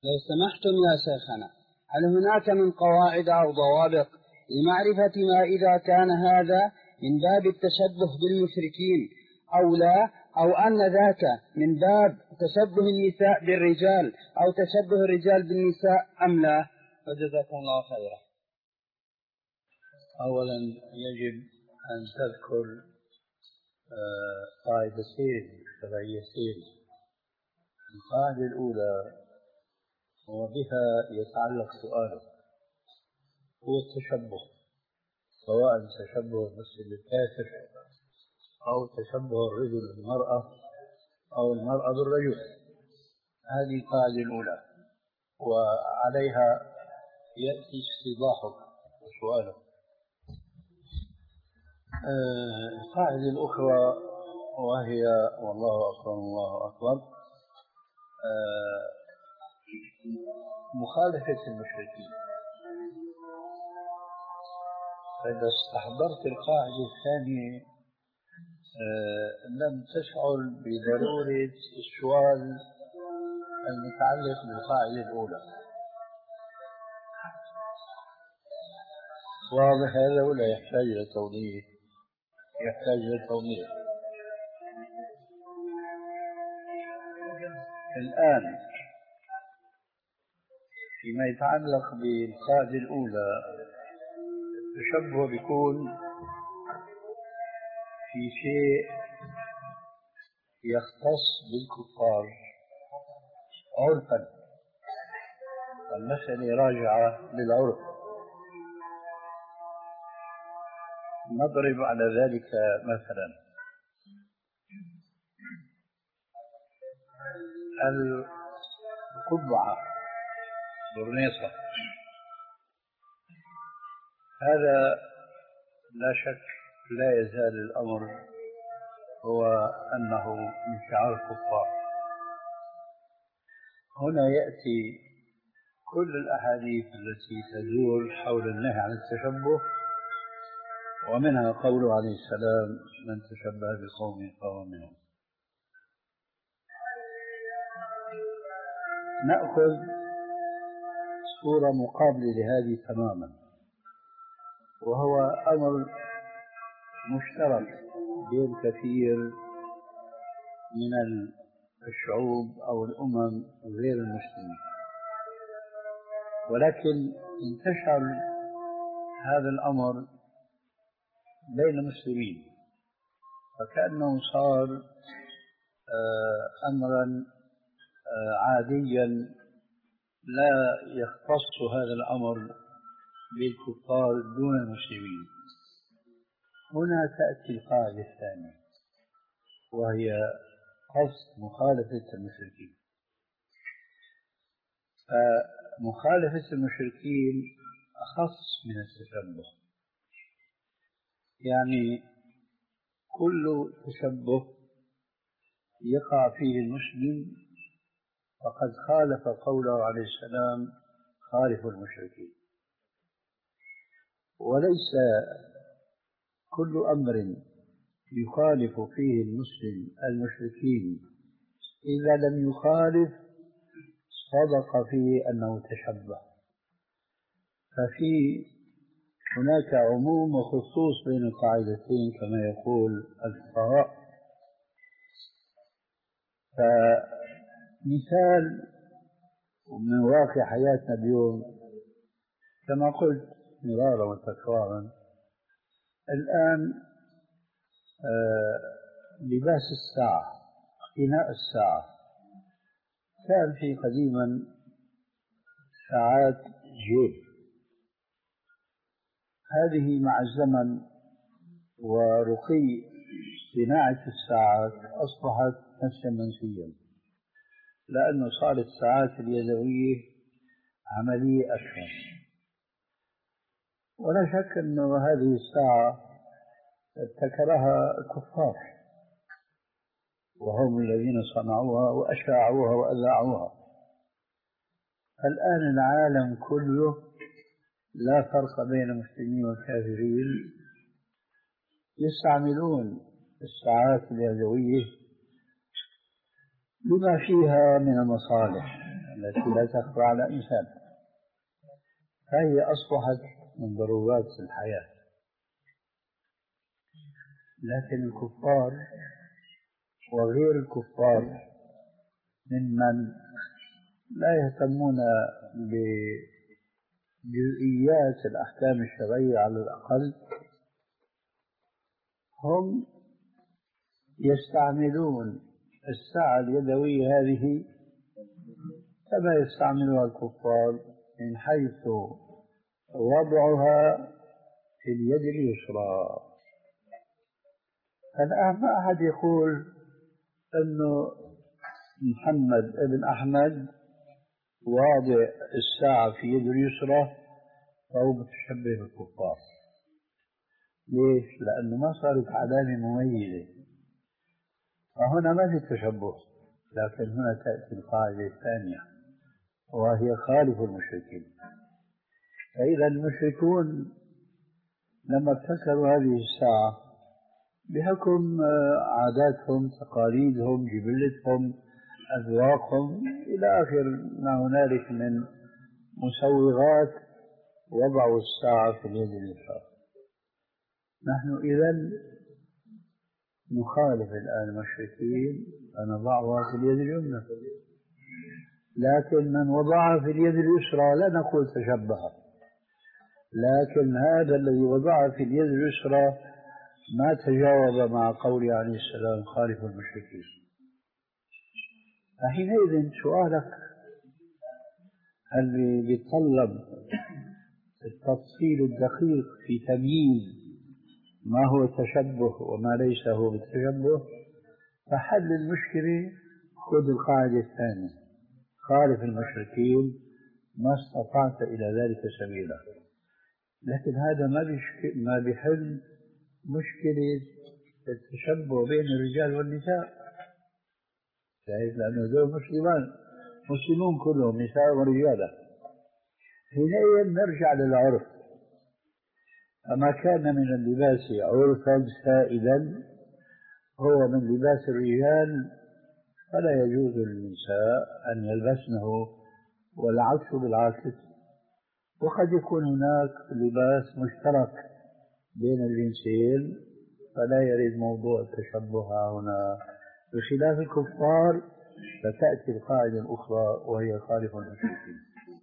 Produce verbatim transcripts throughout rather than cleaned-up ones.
لو سمحتم يا شيخنا، هل هناك من قواعد أو ضوابط لمعرفة ما إذا كان هذا من باب التشبه بالمشركين أو لا، أو أن ذاك من باب تشبه النساء بالرجال أو تشبه الرجال بالنساء أم لا؟ وجزاكم الله خيرا. أولا يجب أن تذكر قاعدتين شرعيتين. القاعدة الأولى وبها يتعلق سؤاله هو التشبه، سواء تشبه المسلم بالكافر أو تشبه الرجل بالمرأة أو المرأة بالرجل. هذه القاعدة الأولى، وعليها يأتي استيضاحه وسؤاله. القاعدة الأخرى وهي والله أكبر الله أكبر مخالفة المشركين. فإذا استحضرت القاعدة الثانية لم تشعر بضرورة السؤال المتعلق بالقاعدة الأولى. واضح هذا ولا يحتاج إلى توضيح؟ يحتاج إلى توضيح. الآن فيما يتعلق بالقاعدة الأولى، التشبه بيكون في شيء يختص بالكفار عرفا، المسألة راجعة للعرف. نضرب على ذلك مثلا القبعة برنيصة، هذا لا شك لا يزال الأمر هو أنه من شعار الكفار. هنا يأتي كل الأحاديث التي تدور حول النهي عن التشبه، ومنها قوله عليه السلام من تشبه بقوم فهو منهم. نأخذ صورة مقابلة لهذه تماما، وهو أمر مشترك بين كثير من الشعوب أو الأمم غير المسلمين، ولكن انتشر هذا الأمر بين المسلمين، فكأنه صار أمرا عاديا لا يختص هذا الأمر بالكفار دون المسلمين. هنا تأتي القاعدة الثانية وهي قصد مخالفة المشركين. فمخالفة المشركين أخص من التشبه، يعني كل تشبه يقع فيه المسلم فقد خالف قوله عليه السلام خالف المشركين. وليس كل أمر يخالف فيه المسلم المشركين إذا لم يخالف صدق فيه أنه تشبه. ففي هناك عموم وخصوص بين القاعدتين كما يقول الفقهاء. فمثال من واقع حياتنا اليوم كما قلت مرارا وتكرارا، الآن آه لباس الساعة، اقتناء الساعة، كان في قديما ساعات جيب. هذه مع الزمن ورقي صناعة الساعات أصبحت نفسا منسيا، لأنه صارت الساعات اليدوية عملية أسهل. ولا شك أن هذه الساعة ابتكرها الكفار، وهم الذين صنعوها وأشاعوها وأذاعوها. الآن العالم كله لا فرق بين المسلمين والكافرين يستعملون الساعات اليدوية بما فيها من المصالح التي لا تخفى على إنسان، فهي أصبحت من ضرورات الحياة. لكن الكفار وغير الكفار ممن لا يهتمون بجزئيات الأحكام الشرعية على الأقل، هم يستعملون الساعة اليدوية هذه كما يستعملها الكفار، من حيث وضعها في اليد اليسرى. الآن ما أحد يقول أنه محمد ابن أحمد واضع الساعة في يد اليسرى فهو متشبه بالكفار. ليش؟ لأنه ما صارت علامة مميزة، فهنا ما في تشبه. لكن هنا تأتي القاعدة الثانية وهي خالف المشركين. فإذا المشركون لما ابتكروا هذه الساعة بحكم عاداتهم، تقاليدهم، جبلتهم، أذواقهم إلى آخر ما هنالك من مسوغات، وضعوا الساعة في اليد اليسرى. نحن إذن نخالف الآن المشركين فنضعها في اليد اليمنى، لكن من وضعها في اليد اليسرى لا نقول تشبه، لكن هذا الذي وضعها في اليد اليسرى ما تجاوب مع قوله عليه السلام خالف المشركين. فحينئذ سؤالك هل يتطلب التفصيل الدقيق في تمييز ما هو تشبه وما ليس هو بالتشبه؟ فحل المشكلة خذ القاعدة الثانية: خالف المشركين ما استطعت إلى ذلك سبيلا. لكن هذا ما ما بيحل مشكلة التشبه بين الرجال والنساء، شايف؟ لأنه ذو مسلمان مسلمون كلهم نساء ورجالا. حينئذ نرجع للعرف، فما كان من اللباس عرفا سائدا هو من لباس الرجال فلا يجوز للنساء أن يلبسنه، والعكس بالعكس. وقد يكون هناك لباس مشترك بين الجنسين فلا يريد موضوع التشبه هنا. بخلاف الكفار فتأتي القاعدة الأخرى وهي خالف المشركين.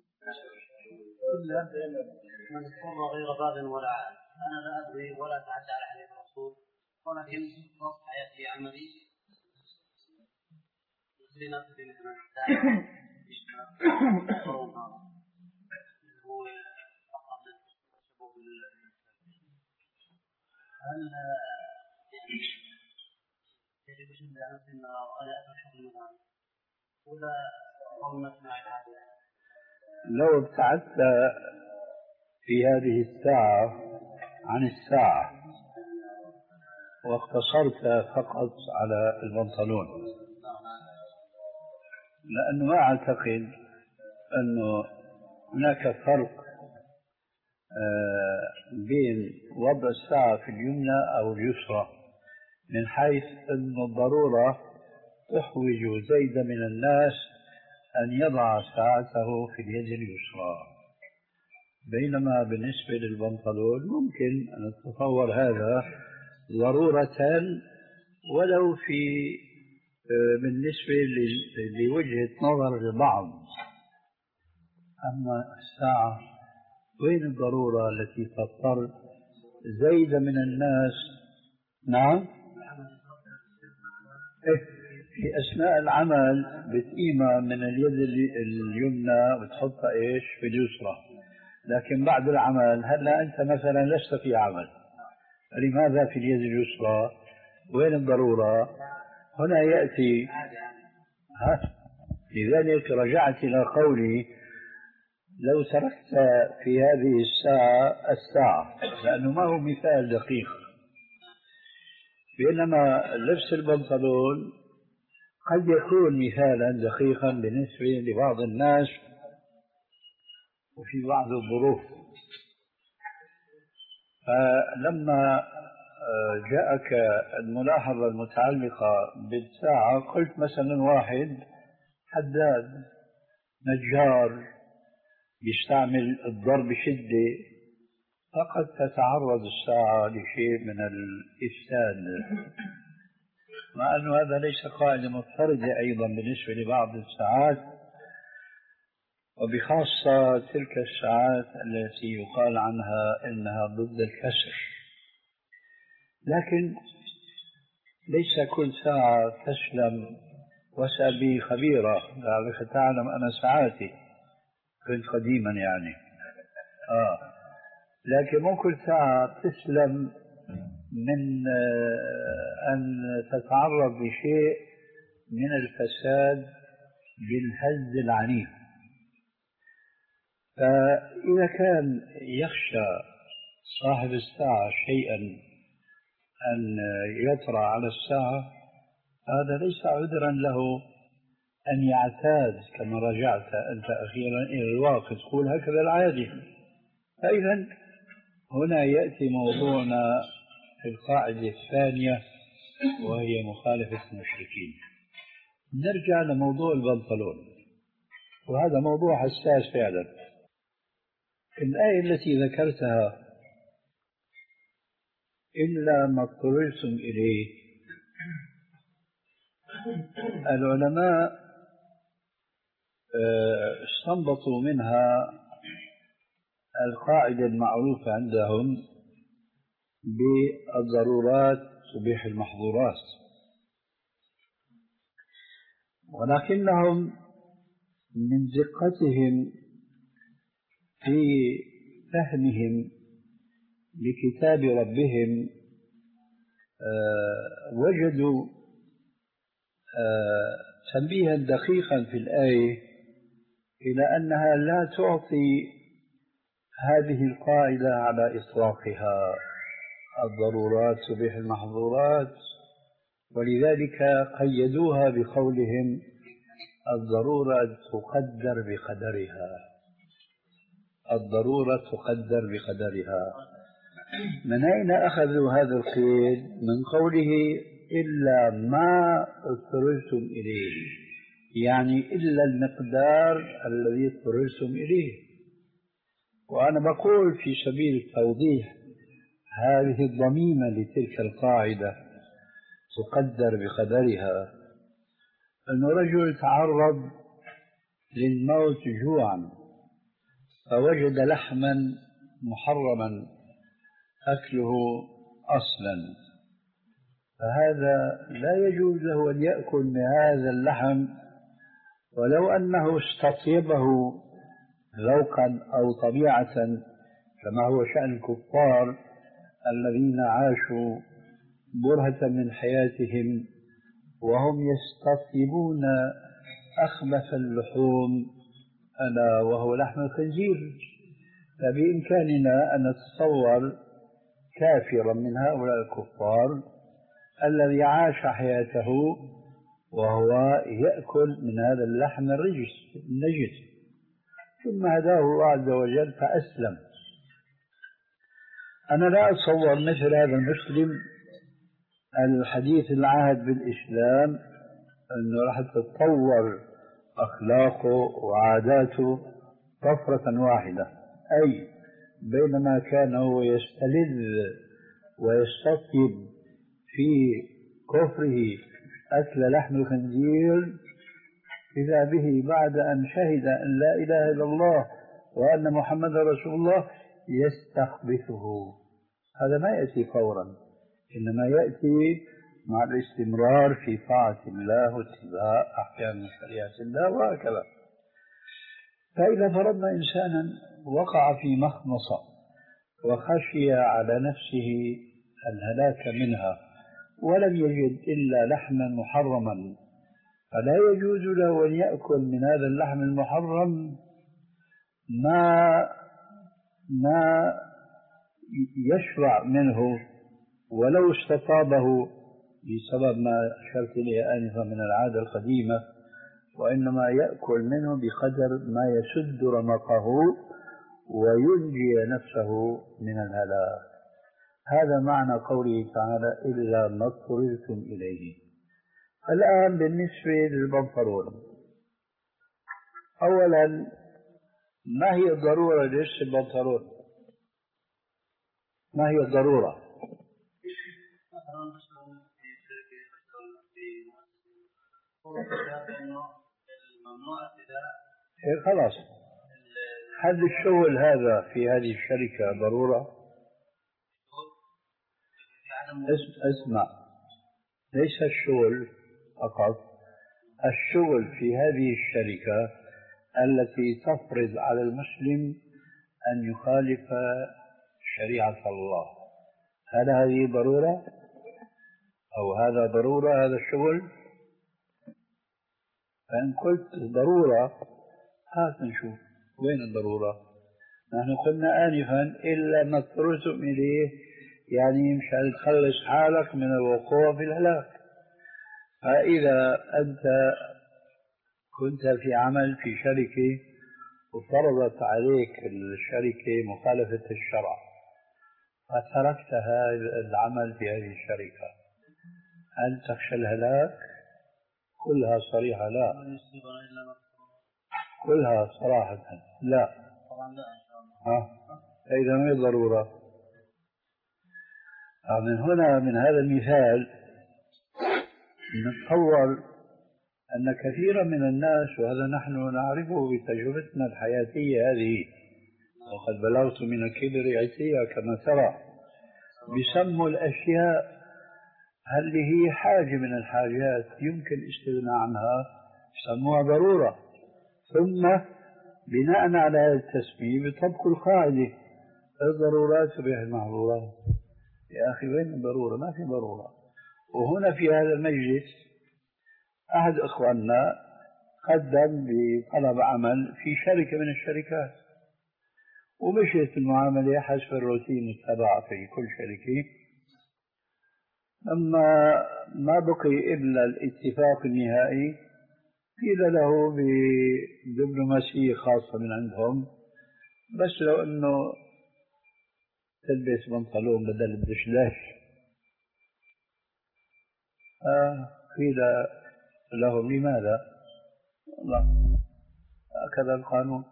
من اضطر غير باغ ولا عاد. أنا لا أدري ولا أتعدى على حديث الرسول، ولكن وقت حياتي عملي لنفس الإنسان هو أقرب للتشبه بالله. هل يجب شد أنفسنا ولا أتشبه مثلا ولا قولنا مع العادة؟ لو ابتعدت في هذه الساعة عن الساعة واقتصرت فقط على البنطلون، لأنه ما أعتقد أنه هناك فرق بين وضع الساعة في اليمنى أو اليسرى، من حيث أن الضرورة تحوج زيد من الناس أن يضع ساعته في اليد اليسرى، بينما بالنسبة للبنطلون ممكن أن نتصور هذا ضرورة ولو في بالنسبة لوجهة نظر البعض. أما الساعة وين الضرورة التي تضطر زيد من الناس؟ نعم، في أثناء العمل بتقيمها من اليد اليمنى وتحطها إيش في اليسرى، لكن بعد العمل هلا أنت مثلا لست في عمل، لماذا في اليد اليسرى؟ وين الضرورة؟ هنا يأتي ها. لذلك رجعت إلى قولي لو تركت في هذه الساعة الساعة، لأنه ما هو مثال دقيق، بينما لبس البنطلون قد يكون مثالا دقيقا بالنسبة لبعض الناس وفي بعض الظروف. فلما جاءك الملاحظة المتعلقة بالساعة قلت مثلا واحد حداد نجار يستعمل الضرب بشدة فقد تتعرض الساعة لشيء من الإفساد، مع أن هذا ليس قاعدة مضطردة أيضا بالنسبة لبعض الساعات، وبخاصة تلك الساعات التي يقال عنها إنها ضد الكسر. لكن ليس كل ساعة تسلم، واسأل بي خبيرة لعلك تعلم أنا ساعاتي كنت قديما يعني آه لكن مو كل ساعة تسلم من أن تتعرض لشيء من الفساد بالهز العنيف. فإذا كان يخشى صاحب الساعة شيئا أن يطرأ على الساعة، هذا ليس عذرا له أن يعتاد كما رجعت أنت أخيرا إلى الواقع تقول هكذا العادي. فإذا هنا يأتي موضوعنا في القاعدة الثانية وهي مخالفة المشركين. نرجع لموضوع البنطلون، وهذا موضوع حساس فعلا. الآية التي ذكرتها إلا ما اضطررتم إليه، العلماء استنبطوا منها القاعدة المعروفة عندهم بالضرورات تبيح المحظورات، ولكنهم من دقتهم في فهمهم لكتاب ربهم وجدوا تنبيها دقيقا في الآية إلى أنها لا تعطي هذه القاعدة على إطلاقها، الضرورات تبيح المحظورات، ولذلك قيدوها بقولهم الضرورة تقدر بقدرها. الضرورة تقدر بقدرها. من أين أخذوا هذا القيد؟ من قوله إلا ما اضطررتم إليه، يعني إلا المقدار الذي اضطررتم إليه. وأنا بقول في سبيل التوضيح هذه الضميمة لتلك القاعدة تقدر بقدرها، أن رجل تعرض للموت جوعا فوجد لحما محرما أكله أصلا، فهذا لا يجوز له أن يأكل من هذا اللحم ولو أنه استطيبه ذوقا أو طبيعة، كما هو شأن الكفار الذين عاشوا برهة من حياتهم وهم يستطيبون أخبث اللحوم ألا وهو لحم الخنزير. فبإمكاننا أن نتصور كافرا من هؤلاء الكفار الذي عاش حياته وهو يأكل من هذا اللحم الرجس النجس، ثم هداه الله عز وجل فأسلم. أنا لا أتصور مثل هذا المسلم الحديث العهد بالإسلام أنه راح تتطور أخلاقه وعاداته طفرة واحدة، أي بينما كان هو يستلذ ويستطيب في كفره أكل لحم الخنزير، إذا به بعد أن شهد أن لا إله إلا الله وأن محمد رسول الله يستخبثه. هذا ما يأتي فورا، إنما يأتي مع الاستمرار في طاعة الله واتباع أحكام شريعة الله وهكذا. فإذا فرضنا إنسانا وقع في مخمصة وخشي على نفسه الهلاك منها ولم يجد إلا لحما محرما، فلا يجوز له أن يأكل من هذا اللحم المحرم ما ما يشرع منه ولو استطابه بسبب ما أشرت إليه آنفا من العادة القديمة، وإنما يأكل منه بقدر ما يسد رمقه وينجي نفسه من الهلاك. هذا معنى قوله تعالى إلا ما اضطررتم إليه. الآن بالنسبة للبنطلون، أولا، ما هي الضرورة ليش البنطلون؟ ما هي الضرورة؟ مثلا في شركة في مؤسسة انه الممنوع ابتداء. إيه خلاص، هل الشغل هذا في هذه الشركة ضرورة؟ اسمع، ليس الشغل فقط، الشغل في هذه الشركة التي تفرض على المسلم أن يخالف شريعة الله، هل هذه ضرورة؟ أو هذا ضرورة هذا الشغل؟ فإن قلت ضرورة، هات نشوف وين الضرورة. نحن قلنا آنفا إلا ما اضطررتم إليه، يعني مشان تخلص حالك من الوقوع في الهلاك. فإذا أنت كنت في عمل في شركة وفرضت عليك الشركة مخالفة الشرع فتركت هذا العمل في هذه الشركة، هل تخشى الهلاك؟ كلها صريحة لا، كلها صراحة لا. ها، إذا ما هي ضرورة. من هنا من هذا المثال نتصور أن كثيرا من الناس، وهذا نحن نعرفه بتجربتنا الحياتية هذه، وقد بلغت من الكبر عتيا كما ترى، بسموا الأشياء هل هي حاجة من الحاجات يمكن الاستغناء عنها يسموها ضرورة، ثم بناء على هذا التسمية بيطبقوا القاعدة الضرورات تبيح المحظورات. يا أخي وين الضرورة؟ ما في ضرورة. وهنا في هذا المجلس أحد إخواننا قدم بطلب عمل في شركة من الشركات، ومشيت المعاملة حسب الروتين التبع في كل شركة. لما ما بقي إلا الاتفاق النهائي قيل له بدبلوماسية خاصة من عندهم بس لو أنه تلبس بنطلون بدل الدشداش. آه قيل لهم لماذا؟ والله هكذا القانون.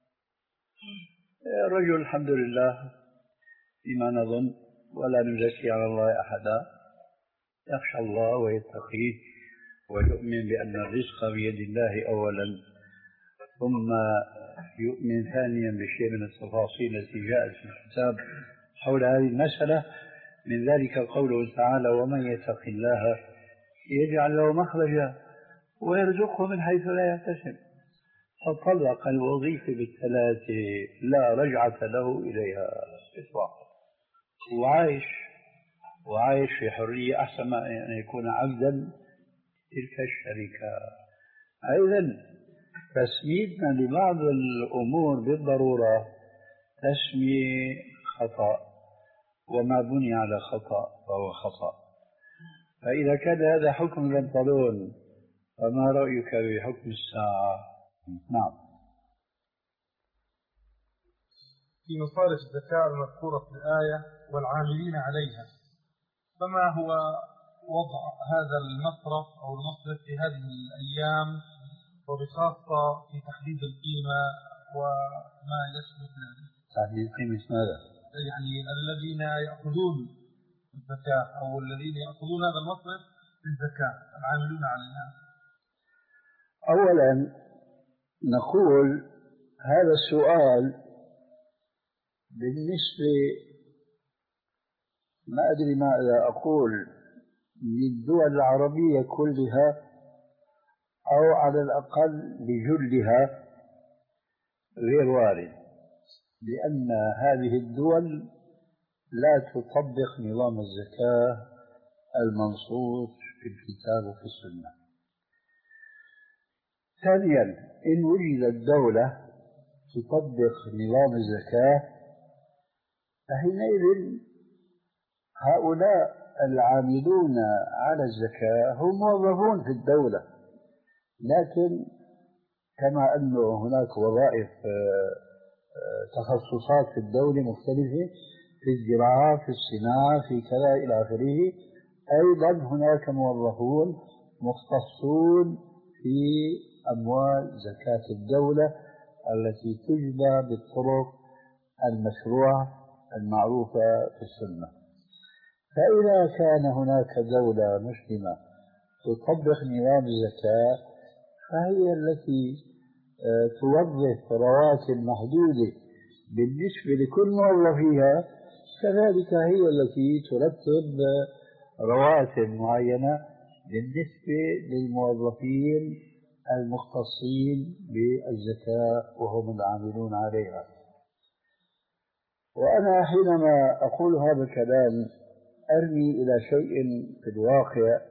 الرجل الحمد لله فيما نظن ولا نزكي على الله أحدا يخشى الله ويتقيه ويؤمن بأن الرزق بيد الله أولا، ثم يؤمن ثانيا بشيء من التفاصيل التي جاءت في الكتاب حول هذه المسألة، من ذلك قوله تعالى ومن يتق الله يجعل له مخرجا ويرزقه من حيث لا يحتسب. فطلق الوظيفة بالثلاثة لا رجعة له إليها إطلاقا، وعايش وعايش في حرية أحسن ما أن يكون عبدا تلك الشركة. أيضا تسميتنا لبعض الأمور بالضرورة تسمية خطأ، وما بني على خطأ فهو خطأ. فإذا كان هذا حكم البنطلون فما رأيك بحكم الساعة؟ نعم. في مصارف الزكاة المذكورة في الآية والعاملين عليها، فما هو وضع هذا المصرف أو المصرف في هذه الأيام وبخاصة في تحديد القيمة وما يشبه ذلك؟ تحديد قيمة ماذا؟ يعني الذين يأخذون الزكاة أو الذين يأخذون هذا المصرف للزكاة العاملون عليها. أولا نقول هذا السؤال بالنسبة ما أدري ماذا أقول للدول العربية كلها أو على الأقل لجلها غير وارد، لأن هذه الدول لا تطبق نظام الزكاة المنصوص في الكتاب وفي السنة. ثانيا إن وجدت دولة تطبق نظام الزكاة فحينئذ هؤلاء العاملون على الزكاة هم موظفون في الدولة، لكن كما أنه هناك وظائف تخصصات في الدولة مختلفة في الزراعة في الصناعة في كذا إلى آخره، أيضا هناك موظفون مختصون في أموال زكاة الدولة التي تجبى بالطرق المشروعة المعروفة في السنة. فإذا كان هناك دولة مسلمة تطبق نظام الزكاة فهي التي توظف رواتب محدودة بالنسبة لكل موظفيها، كذلك هي التي ترتب رواتب معينة بالنسبة للموظفين المختصين بالزكاة وهم العاملون عليها. وأنا حينما أقول هذا الكلام أرمي إلى شيء في الواقع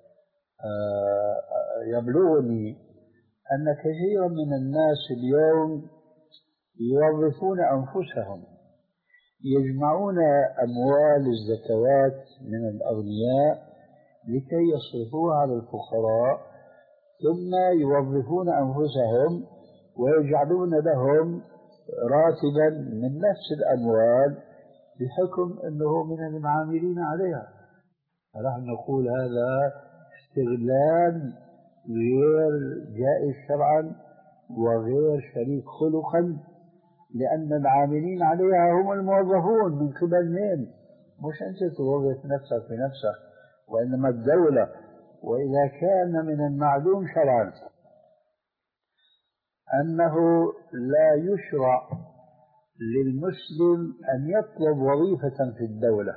يبلغني أن كثيرا من الناس اليوم يوظفون أنفسهم، يجمعون أموال الزكوات من الأغنياء لكي يصرفوها على الفقراء، ثم يوظفون أنفسهم ويجعلون لهم راتبا من نفس الأموال بحكم أنه من العاملين عليها. فنحن نقول هذا استغلال غير جائز شرعا وغير شريك خلقا، لأن العاملين عليها هم الموظفون من قبل مين؟ مش أنت توظف نفسك بنفسك، وإنما الدولة. وإذا كان من المعلوم شرعا أنه لا يشرع للمسلم أن يطلب وظيفة في الدولة،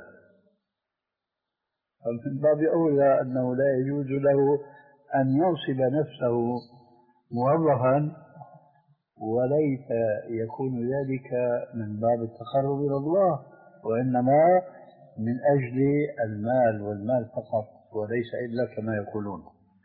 فمن باب أولى أنه لا يجوز له أن ينصب نفسه موظفا، وليس يكون ذلك من باب التقرب إلى الله، وإنما من أجل المال والمال فقط وليس إلا كما يقولون.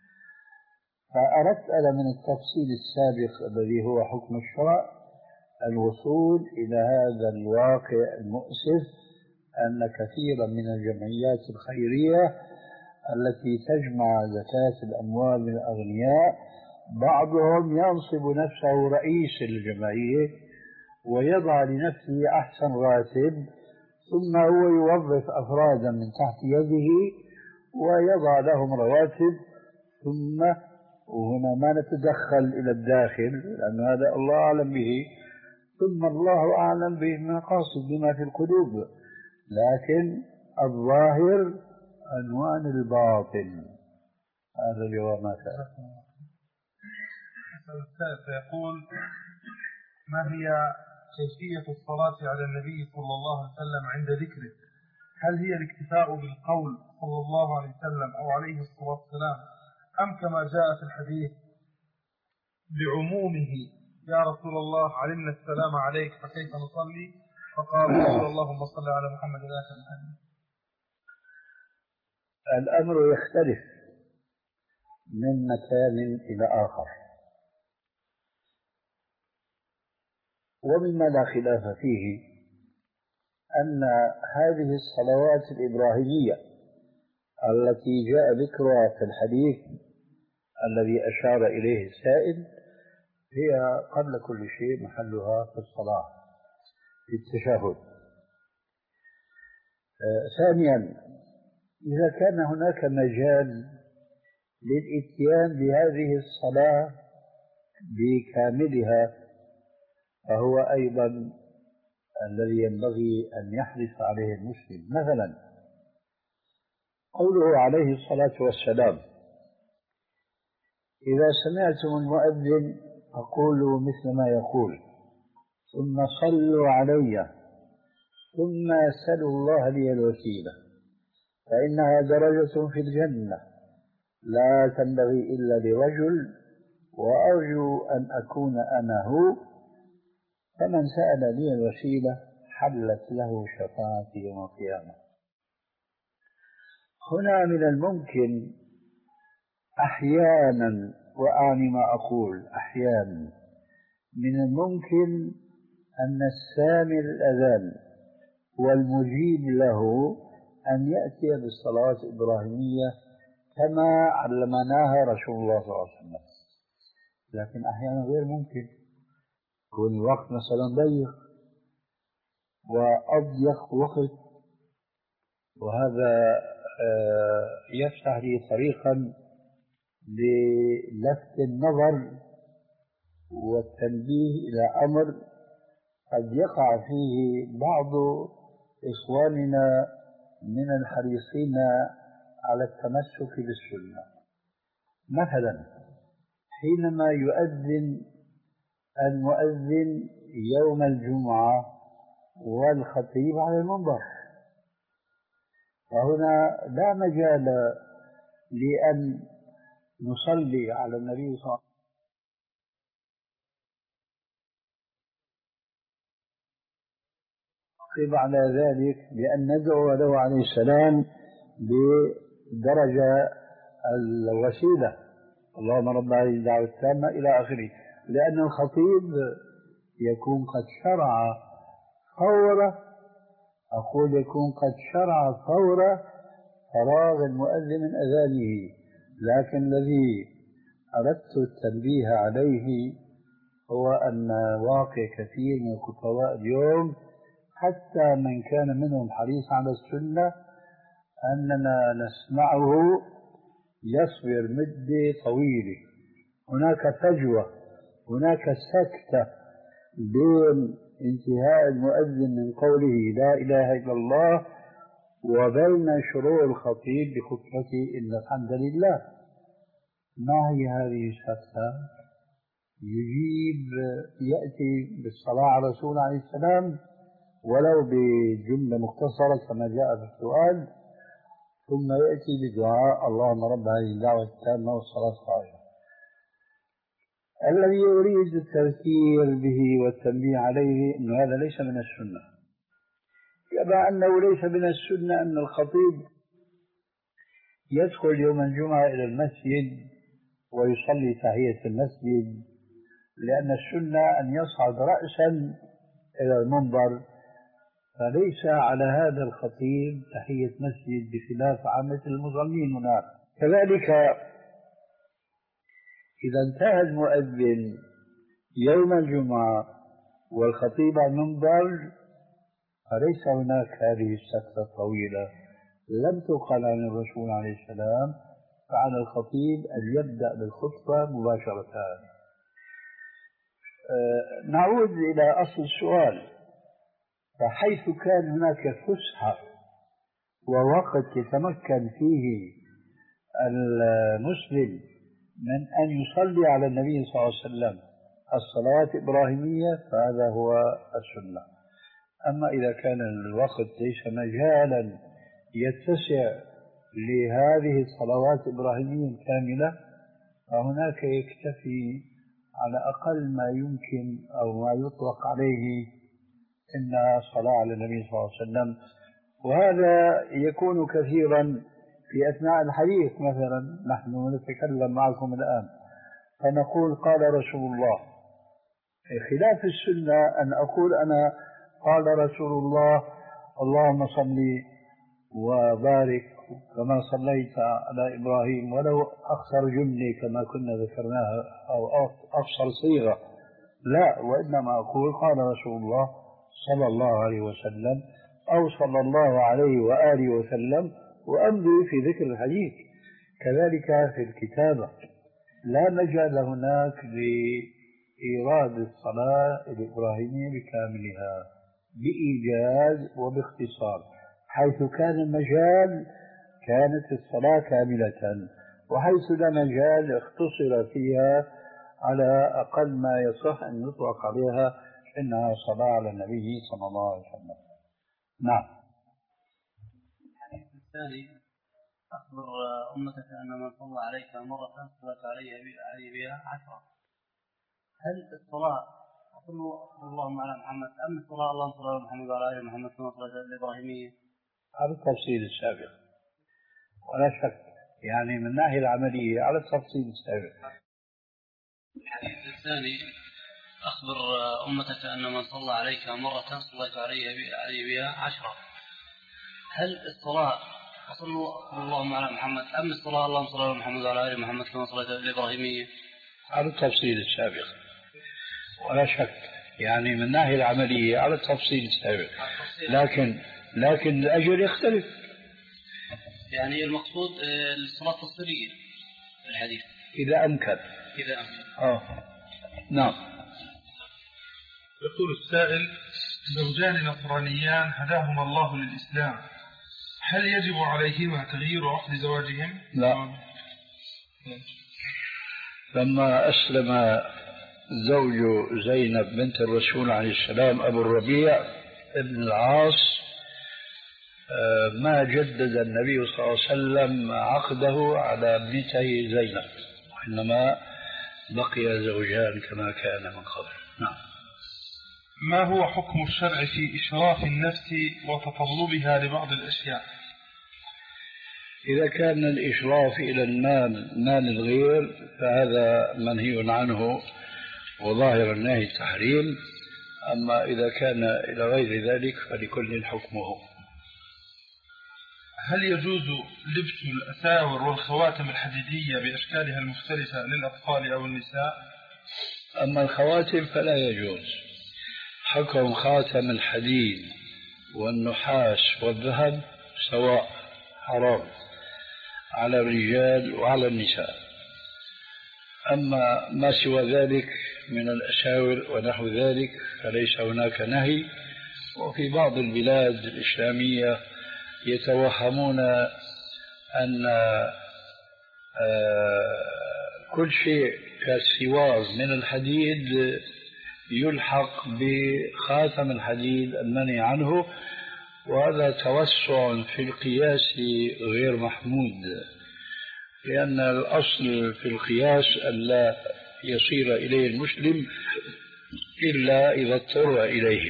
فأردت أنا من التفصيل السابق الذي هو حكم الشرع الوصول إلى هذا الواقع المؤسف، أن كثيرا من الجمعيات الخيرية التي تجمع زكاة الأموال من الأغنياء بعضهم ينصب نفسه رئيس الجمعية ويضع لنفسه أحسن راتب، ثم هو يوظف أفرادا من تحت يده ويضع لهم رواتب، ثم وهنا ما نتدخل إلى الداخل لأن هذا الله أعلم به، ثم الله أعلم بالمقاصد بما في القلوب، لكن الظاهر عنوان الباطن. هذا الجواب ما كان. سيقول: ما هي كيفية الصلاة على النبي صلى الله عليه وسلم عند ذكره؟ هل هي الاكتفاء بالقول صلى الله عليه وسلم أو عليه الصلاة والسلام، أم كما جاء في الحديث بعمومه: يا رسول الله علمنا السلام عليك فكيف نصلي؟ فقال رسول اللهم صل على محمد وآل محمد. الأمر يختلف من مكان إلى آخر، ومما لا خلاف فيه أن هذه الصلوات الإبراهيمية التي جاء ذكرها في الحديث الذي أشار إليه السائل هي قبل كل شيء محلها في الصلاة في التشهد. آه ثانيا، إذا كان هناك مجال للإتيان بهذه الصلاة بكاملها فهو أيضا الذي ينبغي أن يحرص عليه المسلم. مثلا قوله عليه الصلاة والسلام: إذا سمعتم المؤذن فقولوا مثل ما يقول ثم صلوا علي ثم سلوا الله لي الوسيلة فإنها درجة في الجنة لا تنبغي إلا لرجل وأرجو أن أكون أنا هو، فمن سأل لي الوسيلة حلت له شفاعتي يوم القيامة. هنا من الممكن أحيانا، وأعني ما أقول أحيانا، من الممكن أن السامع الأذان والمجيب له أن يأتي بالصلاة الإبراهيمية كما علمناها رسول الله صلى الله عليه وسلم، لكن أحيانا غير ممكن، يكون الوقت مثلا ضيق وأضيق وقت، وهذا يفتح لي طريقا للفت النظر والتنبيه إلى أمر قد يقع فيه بعض إخواننا من الحريصين على التمسك بالسنة. مثلا حينما يؤذن المؤذن يوم الجمعة والخطيب على المنبر، فهنا لا مجال لأن نصلي على النبي صلى الله عليه وسلم على ذلك بأن ندعو له عليه السلام بدرجة الوسيلة، اللهم رب هذه الدعوة التامة إلى آخره، لأن الخطيب يكون قد شرع فور أقول يكون قد شرع فور فراغ المؤذن من أذانه. لكن الذي أردت التنبيه عليه هو أن واقع كثير من الخطباء اليوم حتى من كان منهم حريص على السنة أننا نسمعه يصبر مدة طويلة، هناك فجوة، هناك سكتة بين انتهاء المؤذن من قوله لا إله إلا الله وبين شروع الخطيب بخطبته إن الحمد لله. ما هي هذه السكتة؟ يجيب يأتي بالصلاة على رسول عليه السلام ولو بجملة مختصرة كما جاء في السؤال، ثم يأتي بدعاء اللهم رب هذه الدعوة التامة والصلاة القائمة. الذي يريد التذكير به والتنبيه عليه أن هذا ليس من السنة، كما أنه ليس من السنة أن الخطيب يدخل يوم الجمعة إلى المسجد ويصلي تحية المسجد، لأن السنة أن يصعد رأسا إلى المنبر، فليس على هذا الخطيب تحية مسجد بخلاف عامة المصلين هناك. كذلك إذا انتهى المؤذن يوم الجمعة والخطيب على المنبر فليس هناك هذه السكتة الطويلة، لم تقل عن الرسول عليه السلام، فعلى الخطيب أن يبدأ بالخطبة مباشرة. أه نعود إلى أصل السؤال. فحيث كان هناك فسحة ووقت يتمكن فيه المسلم من أن يصلي على النبي صلى الله عليه وسلم الصلاة الإبراهيمية فهذا هو السنة. أما إذا كان الوقت ليس مجالا يتسع لهذه الصلوات الإبراهيمية الكاملة فهناك يكتفي على أقل ما يمكن أو ما يطلق عليه إنها صلاة على النبي صلى الله عليه وسلم. وهذا يكون كثيرا في أثناء الحديث، مثلا نحن نتكلم معكم الآن فنقول قال رسول الله، خلاف السنة أن أقول أنا قال رسول الله اللهم صل وبارك كما صليت على إبراهيم، ولو أخسر جملة كما كنا ذكرناها أو أفصل صيغة، لا، وإنما أقول قال رسول الله صلى الله عليه وسلم أو صلى الله عليه وآله وسلم وأمضي في ذكر الحديث. كذلك في الكتابة لا مجال هناك لإيراد الصلاة الإبراهيمية بكاملها بإيجاز وباختصار، حيث كان المجال كانت الصلاة كاملة، وحيث لا مجال اختصر فيها على أقل ما يصح أن يطلق عليها إنها صلاة على النبي صلى الله عليه وسلم. نعم. الحديث الثاني أخبر أمتك أن من صلى عليك مرة صلت عليه بها عشرة. هل الصلاة صلوا اللهم على محمد أم الصلاة اللهم صل على محمد وعلى آل محمد كما صلى الإبراهيمية؟ على التفصيل السابق ولا شك، يعني من الناحية العملية على التفصيل السابق. الحديث الثاني أخبر أمتك أن من صلى عليك مرة صليت عليه بها عشرة. هل الصلاة صلوا اللهم على محمد أم الصلاة اللهم صل على محمد وعلى آل محمد كما صليت الإبراهيمية؟ على التفصيل السابق ولا شك، يعني من الناحية العملية على التفصيل السابق، لكن لكن الأجر يختلف. يعني المقصود الصلاة التفصيلية في الحديث إذا أمكن. إذا أمكن. آه. نعم. يقول السائل: زوجان نصرانيان هداهما الله للإسلام، هل يجب عليهما تغيير عقد زواجهم؟ لا. لما أسلم زوج زينب بنت الرسول عليه السلام أبو الربيع ابن العاص ما جدد النبي صلى الله عليه وسلم عقده على ابنته زينب، وإنما بقي زوجان كما كان من قبل. نعم. ما هو حكم الشرع في إشراف النفس وتطلبها لبعض الأشياء؟ إذا كان الإشراف إلى المال مال الغير فهذا منهي عنه وظاهر النهي التحريم، أما إذا كان إلى غير ذلك فلكل حكمه. هل يجوز لبس الأساور والخواتم الحديدية بأشكالها المختلفة للأطفال أو النساء؟ أما الخواتم فلا يجوز. حكم خاتم الحديد والنحاس والذهب سواء، حرام على الرجال وعلى النساء. أما ما سوى ذلك من الأساور ونحو ذلك فليس هناك نهي. وفي بعض البلاد الإسلامية يتوهمون أن كل شيء كالسوار من الحديد يلحق بخاتم الحديد المنهي عنه، وهذا توسع في القياس غير محمود، لأن الأصل في القياس ألا يصير إليه المسلم إلا إذا اضطر إليه.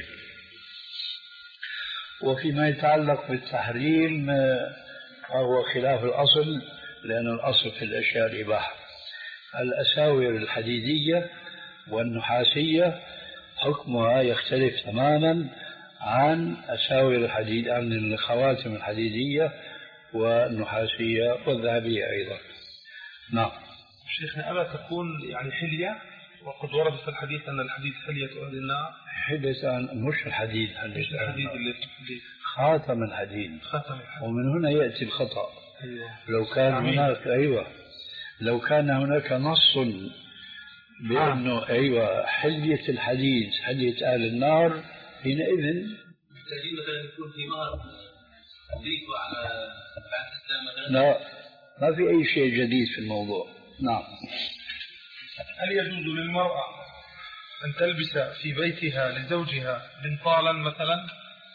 وفيما يتعلق بالتحريم فهو خلاف الأصل، لأن الأصل في الأشياء الإباحة. الأساور الحديدية والنحاسية حكمها يختلف تماما عن أساور الحديد، عن الخواتم الحديدية والنحاسية والذهبية أيضا. نعم. شيخنا، ألا تكون يعني حلية؟ وقد ورد في الحديث أن الحديد حلية أهل النار. حلية مش الحديد، مش الحديد اللي خاتم الحديد. خاتم الحديد. ومن هنا يأتي الخطأ. أيوة. لو كان عمين. هناك أيوة لو كان هناك نص بأنه آه. أيوة حلية الحديد حلية أهل النار، حينئذ محتاجين مثلا يكون في مهر تضيفه على بعد الإسلام. لا، ما في أي شيء جديد في الموضوع. نعم. هل يجوز للمرأة أن تلبس في بيتها لزوجها بنطالا مثلا؟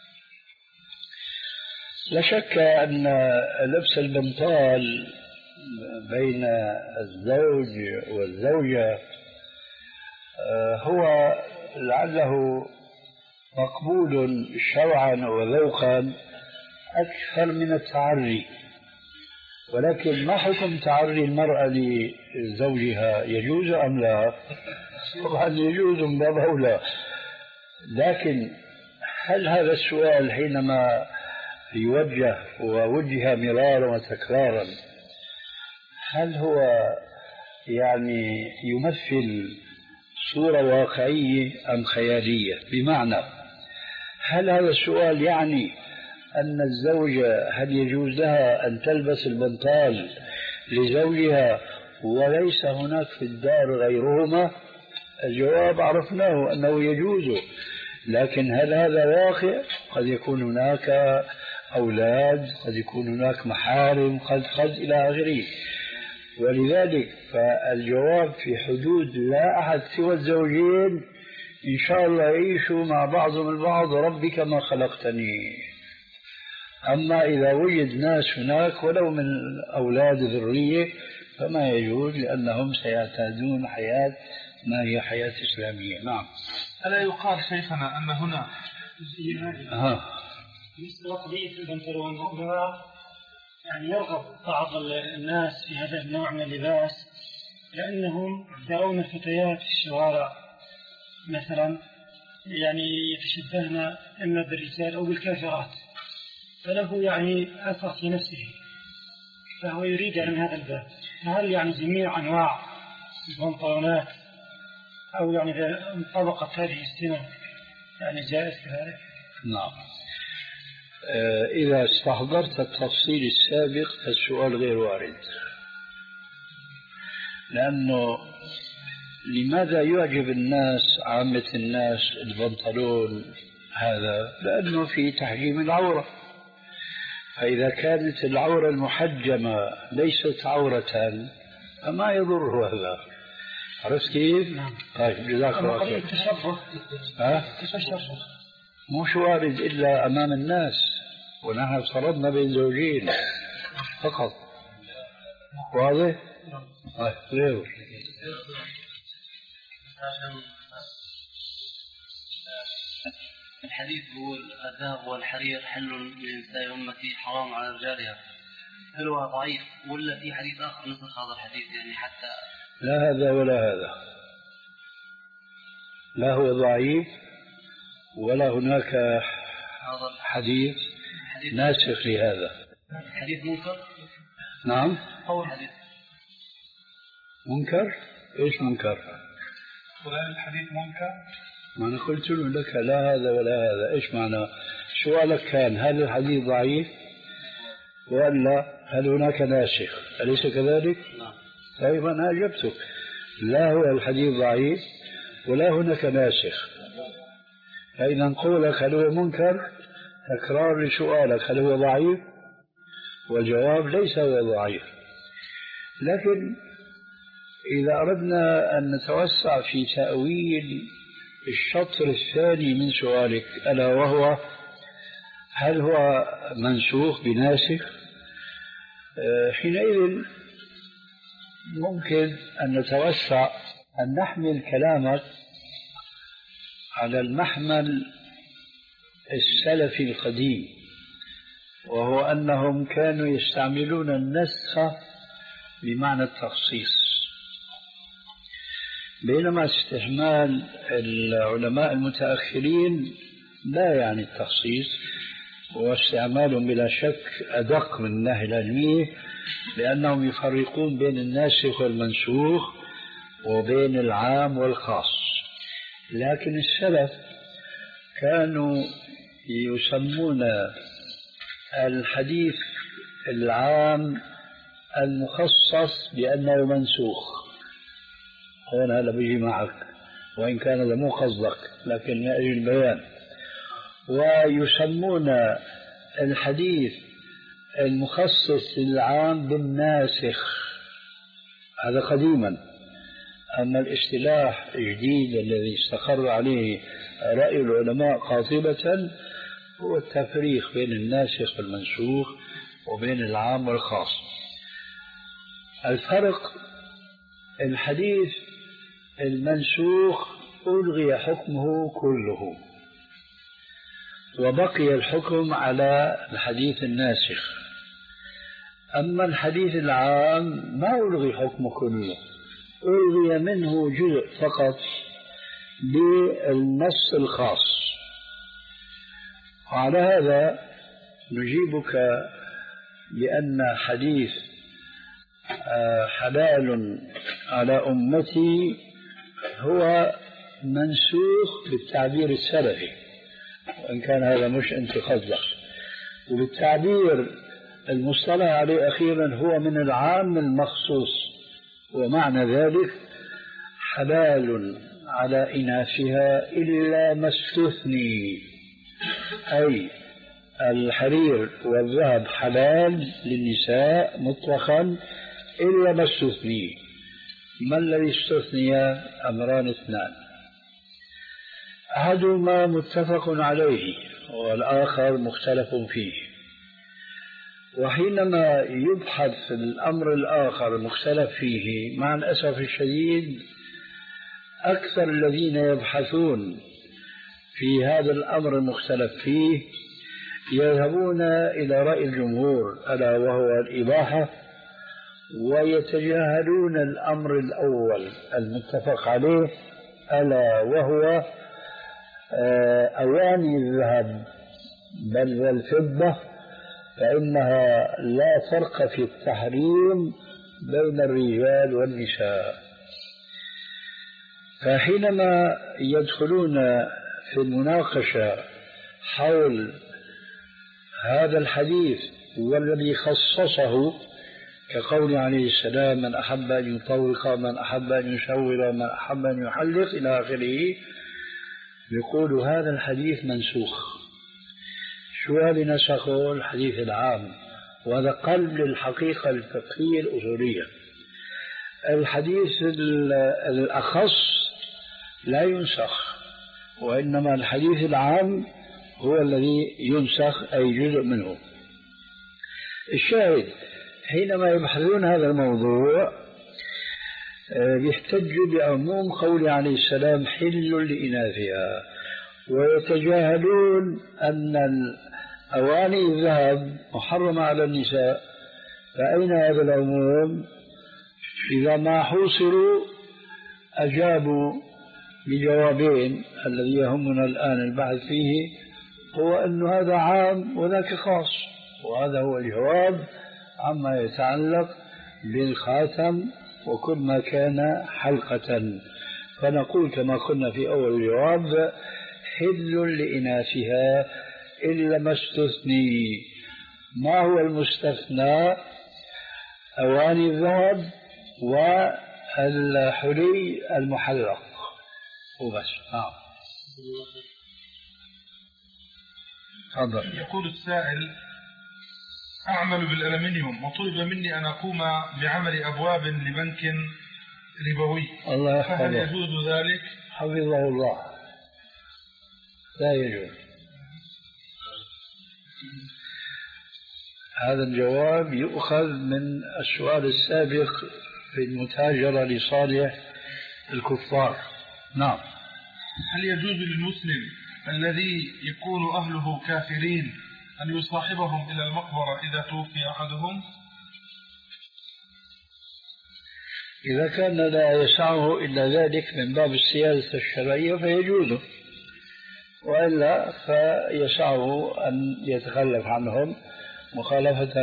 لا شك أن لبس البنطال بين الزوج والزوجة هو لعله مقبول شرعا وذوقا أكثر من التعري، ولكن ما حكم تعري المرأة لزوجها؟ يجوز أم لا؟ طبعا يجوز من باب أولى، لكن هل هذا السؤال حينما يوجه ووجه مرارا وتكرارا هل هو يعني يمثل صورة واقعية أم خيالية؟ بمعنى هل هذا السؤال يعني أن الزوجة هل يجوز لها أن تلبس البنطال لزوجها وليس هناك في الدار غيرهما؟ الجواب عرفناه أنه يجوز، لكن هل هذا واقع؟ قد يكون هناك أولاد، قد يكون هناك محارم، قد قد إلى آخره. ولذلك فالجواب في حدود لا أحد سوى الزوجين إن شاء الله يعيشوا مع بعضهم البعض ربي كما خلقتني. أما إذا وجد ناس هناك ولو من أولاد ذرية فما يجوز، لأنهم سيعتادون حياة ما هي حياة إسلامية. نعم. ألا يقال شيخنا أن هنا ها مثل قضية البنطلون، ربما يعني يرغب بعض الناس في هذا النوع من اللباس لأنهم يرون الفتيات في الشوارع مثلا يعني يتشبهن إما بالرجال أو بالكافرات، فله يعني أثر في نفسه فهو يريد من هذا الباب. فهل يعني جميع أنواع البنطلونات أو يعني إذا انطبقت هذه السنة يعني جائز كذلك؟ نعم. إذا استحضرت التفصيل السابق فالسؤال غير وارد، لأنه لماذا يعجب الناس عامة الناس البنطلون هذا؟ لأنه في تحجيم العورة، فإذا كانت العورة المحجمة ليست عورة فما يضر هذا. عرفت كيف؟ نعم. طيب جزاك الله خير. التشبه ها؟ التشبه مش وارد إلا أمام الناس، ونحن افترضنا بين زوجين فقط. واضح؟ طيب غيره. الحديث يقول الذهب والحرير حل لنساء أمتي حرام على رجالها، هل هو ضعيف ولا في حديث آخر نسخ هذا الحديث يعني حتى؟ لا هذا ولا هذا، لا هو ضعيف ولا هناك حديث ناسخ لهذا. حديث منكر؟ نعم. أول حديث منكر؟ إيش منكر؟ فلان الحديث منكر؟ ما أنا قلت له لك لا هذا ولا هذا. إيش معنى سؤالك؟ كان هل الحديث ضعيف ولا هل هناك ناسخ؟ أليس كذلك؟ نعم. طيب أنا أجبتك، لا هو الحديث ضعيف ولا هناك ناسخ. فإذا قولك هل هو منكر تكرار لسؤالك هل هو ضعيف، والجواب ليس هو ضعيف. لكن إذا أردنا أن نتوسع في تأويل الشطر الثاني من سؤالك ألا وهو هل هو منسوخ بناسخ، حينئذ ممكن أن نتوسع أن نحمل كلامك على المحمل السلفي القديم، وهو أنهم كانوا يستعملون النسخ بمعنى التخصيص، بينما استعمال العلماء المتأخرين لا يعني التخصيص، واستعمالهم بلا شك أدق من الناحية العلمية، لأنهم يفرقون بين الناسخ والمنسوخ وبين العام والخاص. لكن السلف كانوا يسمون الحديث العام المخصص بأنه منسوخ. هون هذا بيجي معك وإن كان هذا مو قصدك لكن من أجل البيان. ويسمون الحديث المخصص للعام بالناسخ، هذا قديما. أما الاصطلاح الجديد الذي استقر عليه رأي العلماء قاطبة هو التفريق بين الناسخ والمنسوخ وبين العام والخاص. الفرق الحديث المنسوخ ألغي حكمه كله وبقي الحكم على الحديث الناسخ. أما الحديث العام ما ألغي حكمه كله، ألغي منه جزء فقط بالنص الخاص. وعلى هذا نجيبك بأن حديث حلال على أمتي هو منسوخ بالتعبير السلفي، وإن كان هذا مش أنت قصدك، وبالتعبير المصطلح عليه أخيرا هو من العام المخصوص. ومعنى ذلك حلال على إناثها إلا ما استثني، أي الحرير والذهب حلال للنساء مطلقا إلا ما استثني. ما الذي استثني؟ أمران اثنان، أحدهما متفق عليه والآخر مختلف فيه. وحينما يبحث الأمر الآخر المختلف فيه مع الأسف الشديد أكثر الذين يبحثون في هذا الأمر المختلف فيه يذهبون إلى رأي الجمهور ألا وهو الإباحة، ويتجاهلون الأمر الأول المتفق عليه ألا وهو أواني الذهب بل والفضة، فإنها لا فرق في التحريم بين الرجال والنساء. فحينما يدخلون في المناقشة حول هذا الحديث والذي خصصه كقول عليه السلام: من أحب أن يطوق، من أحب أن يشور، من أحب أن يحلق إلى آخره. يقول هذا الحديث منسوخ. شو اللي نسخه؟ الحديث العام، وهذا قلب للحقيقة الفقهية الأصولية. الحديث الأخص لا ينسخ، وإنما الحديث العام هو الذي ينسخ، أي جزء منه. الشاهد حينما يبحثون هذا الموضوع يحتجوا بعموم قول عليه السلام: حل لإناثها، ويتجاهلون أن أواني الذهب محرمة على النساء. فأين هذا العموم؟ إذا ما حوصروا أجابوا بجوابين. الذي يهمنا الآن البحث فيه هو أن هذا عام وذاك خاص، وهذا هو الجواب عما يتعلق بالخاتم وكل ما كان حلقة. فنقول كما قلنا في أول الجواب: حل لإناثها إلا ما استثني. ما هو المستثنى؟ أواني الذهب والحلي المحلق وبس. آه. تفضل. يقول السائل: أعمل بالألمنيوم وطلب مني أن أقوم بعمل أبواب لبنك ربوي، الله يحفظه. فهل يجوز ذلك؟ حفظه الله. لا يجوز. هذا الجواب يؤخذ من السؤال السابق في المتاجرة لصالح الكفار. نعم. هل يجوز للمسلم الذي يكون أهله كافرين أن يصاحبهم إلى المقبرة إذا توفي أحدهم؟ إذا كان لا يسعه إلا ذلك من باب السياسة الشرعية فيجوز، وإلا فيسعه أن يتخلف عنهم مخالفة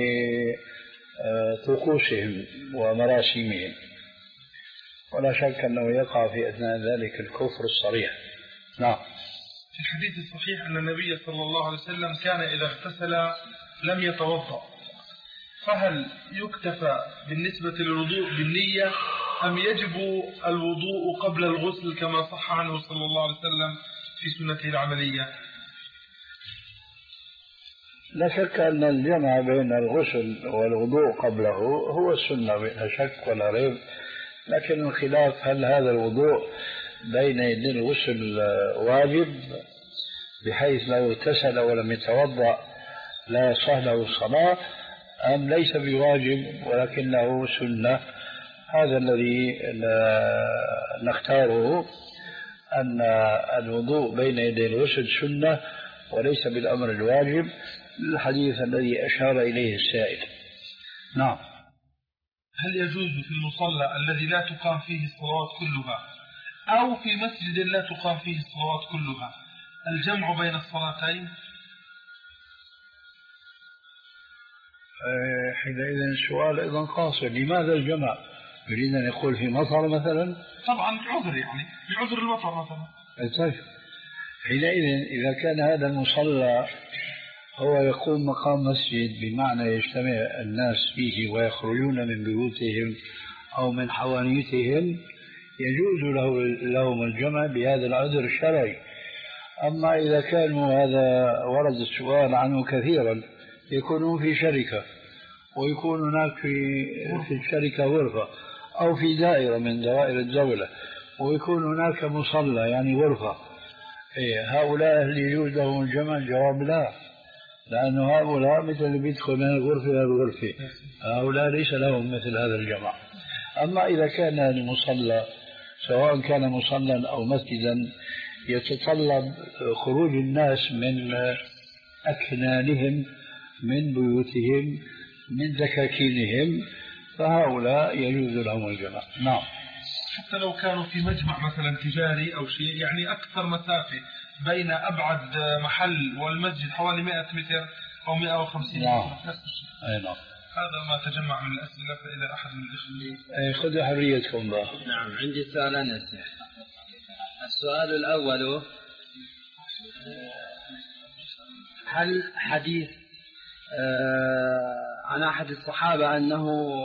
لطقوسهم ومراسيمهم، ولا شك أنه يقع في أثناء ذلك الكفر الصريح. نعم. في الحديث الصحيح أن النبي صلى الله عليه وسلم كان إذا اغتسل لم يتوضأ، فهل يكتفى بالنسبة للوضوء بالنية أم يجب الوضوء قبل الغسل كما صح عنه صلى الله عليه وسلم في سنته العملية؟ لا شك أن الجمع بين الغسل والوضوء قبله هو السنة بلا شك ولا ريب، لكن الخلاف هل هذا الوضوء بين يدي الغسل واجب بحيث لو اغتسل ولم يتوضأ لا يصح له الصلاة، أم ليس بواجب ولكنه سنة. هذا الذي نختاره، أن الوضوء بين يدي الغسل سنة وليس بالأمر الواجب، الحديث الذي أشار إليه السائل. نعم. هل يجوز في المصلى الذي لا تقام فيه الصلوات كلها أو في مسجد لا تقام فيه الصلوات كلها الجمع بين الصلاتين؟ حينئذ السؤال أيضا قاصر، لماذا الجمع؟ يريد أن يقول في مطر مثلا؟ طبعا بعذر، يعني بعذر المطر مثلا. طيب حينئذ إذا كان هذا المصلى هو يقوم مقام مسجد بمعنى يجتمع الناس فيه ويخرجون من بيوتهم أو من حوانيتهم، يجوز له لهم الجمع بهذا العذر الشرعي. أما إذا كانوا، هذا ورد السؤال عنه كثيرا، يكونون في شركة ويكون هناك في في الشركة غرفة أو في دائرة من دوائر الدولة ويكون هناك مصلى يعني غرفة، إيه هؤلاء اللي يجوز لهم الجمع؟ الجواب لا، لأنه هؤلاء مثل اللي بيدخل من الغرفة إلى الغرفة، هؤلاء ليس لهم مثل هذا الجمع. أما إذا كان المصلى سواء كان مصلى أو مسجدا يتطلب خروج الناس من أكنانهم من بيوتهم من دكاكينهم، فهؤلاء يجوز لهم الجمع. نعم. حتى لو كانوا في مجمع مثلا تجاري أو شيء، يعني أكثر مسافة بين أبعد محل والمسجد حوالي مئة متر أو مئة وخمسين نعم. متر، نفس الشيء. أي نعم. هذا ما تجمع من الأسئلة، فإذا أحد من الإخوة أي خذ حريتكم بقى. نعم. عندي سؤالان يا شيخ. السؤال الأول: هل حديث عن أحد الصحابة أنه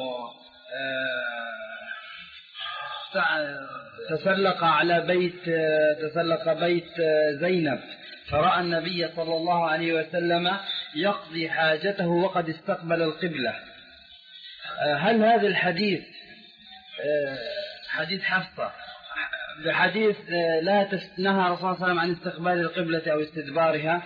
تسلق على بيت تسلق بيت زينب فرأى النبي صلى الله عليه وسلم يقضي حاجته وقد استقبل القبلة. هل هذا الحديث حديث حفصة بحديث لا نهى الرسول صلى الله عليه وسلم عن استقبال القبلة أو استدبارها؟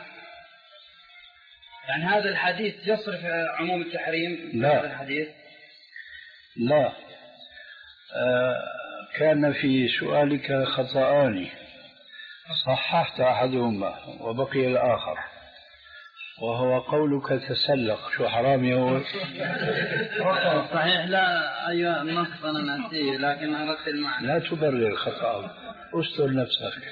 يعني هذا الحديث يصرف عموم التحريم؟ لا هذا الحديث لا آه كان في سؤالك خطأان، صححت أحدهما وبقي الآخر، وهو قولك تسلق. شو حرامي هو؟ صحيح. لا أيوة النص أنا ناسيه لكن أردت المعنى. لا تبرر خطأ، استر نفسك.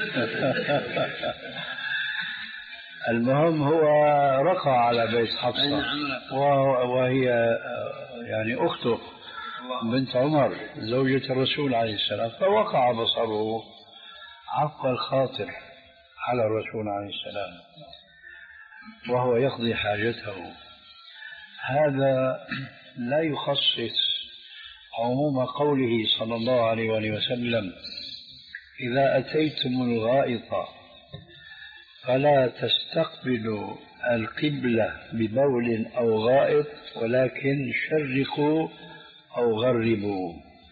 المهم هو رقى على بيت حفصة وهي يعني أخته بنت عمر زوجة الرسول عليه السلام، فوقع بصره عفق الخاطر على الرسول عليه السلام وهو يقضي حاجته. هذا لا يخصص عموم قوله صلى الله عليه وآله وسلم: إذا أتيتم الغائط فلا تستقبلوا القبلة ببول أو غائط ولكن شرقوا أو غربوا.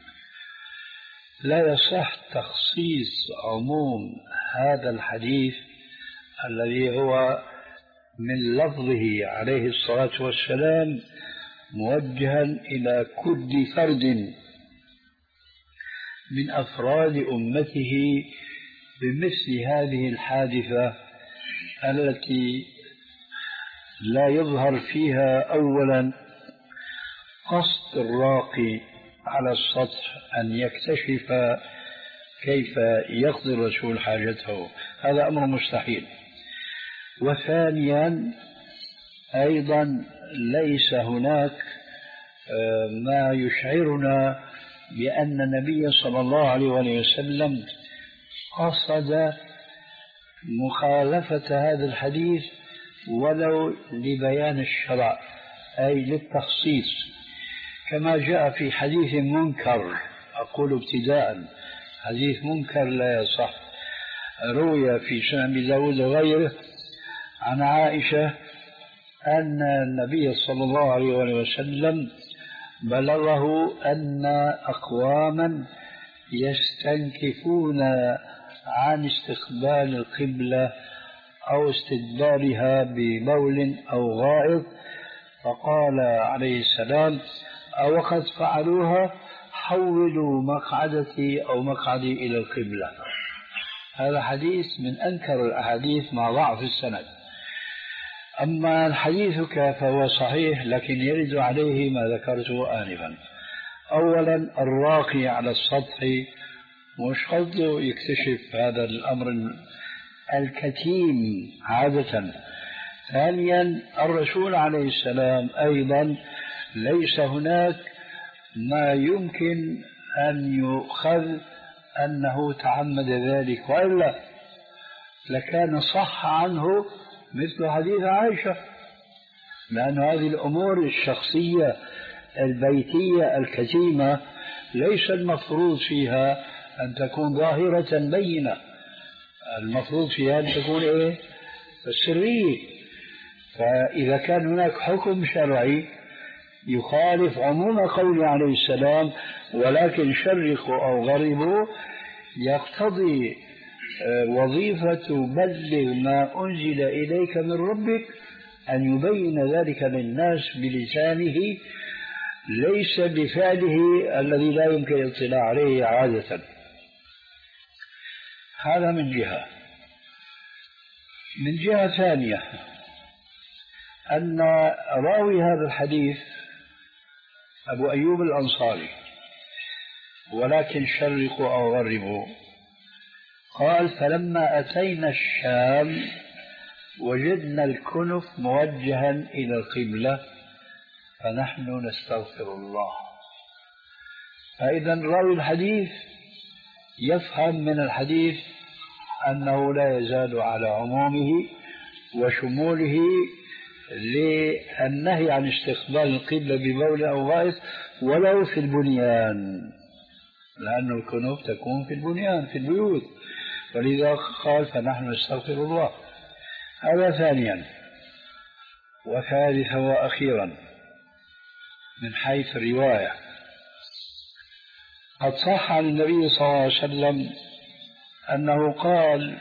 لا يصح تخصيص عموم هذا الحديث الذي هو من لفظه عليه الصلاة والسلام موجها إلى كل فرد من أفراد أمته بمثل هذه الحادثة التي لا يظهر فيها أولا قصد الراقي على السطح أن يكتشف كيف يقضي الرسول حاجته، هذا أمر مستحيل. وثانيا أيضا ليس هناك ما يشعرنا بأن النبي صلى الله عليه وسلم قصد مخالفة هذا الحديث ولو لبيان الشرع أي للتخصيص، كما جاء في حديث منكر. أقول ابتداء حديث منكر لا يصح، روي في سنن أبي داود وغيره عن عائشة أن النبي صلى الله عليه وسلم بلغه أن أقواما يستنكفون عن استقبال القبلة أو استدبارها ببول أو غائط، فقال عليه السلام: أو قد فعلوها حولوا مقعدتي أو مقعدي إلى القبلة. هذا حديث من أنكر الأحاديث مع ضعف السند. أما حديثك فهو صحيح لكن يرد عليه ما ذكرته آنفا. أولا الراقي على السطح مش قصده يكتشف هذا الأمر الكتيم عادة. ثانيا الرسول عليه السلام أيضا ليس هناك ما يمكن أن يؤخذ أنه تعمد ذلك، وإلا لكان صح عنه مثل حديث عائشة، لأن هذه الأمور الشخصية البيتية الكتيمة ليس المفروض فيها أن تكون ظاهرة بينة، المفروض فيها أن تكون إيه؟ السرية. فإذا كان هناك حكم شرعي يخالف عموم قوله عليه السلام ولكن شرقوا أو غربوا، يقتضي وظيفة بلغ ما أنزل إليك من ربك أن يبين ذلك للناس بلسانه ليس بفعله الذي لا يمكن الاطلاع عليه عادة. هذا من جهة. من جهة ثانية أن راوي هذا الحديث أبو أيوب الأنصاري ولكن شرقوا أو غربوا قال: فلما أتينا الشام وجدنا الكنف موجها إلى القبلة فنحن نستغفر الله. فإذا راوي الحديث يفهم من الحديث أنه لا يزال على عمومه وشموله للنهي عن استقبال القبلة ببول أو غائط ولو في البنيان، لأن الكنوف تكون في البنيان في البيوت، ولذا قال فنحن نستغفر الله. هذا ثانيا. وثالثا وأخيرا من حيث الرواية، قد صح عن النبي صلى الله عليه وسلم أنه قال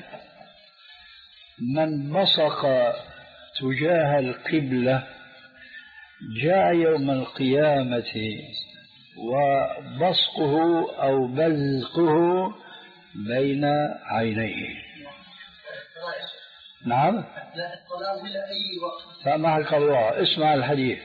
من بصق تجاه القبلة جاء يوم القيامة وبصقه أو بزقه بين عينيه. نعم. لا الصلاة إلى أي وقت. سامحك الله، اسمع الحديث.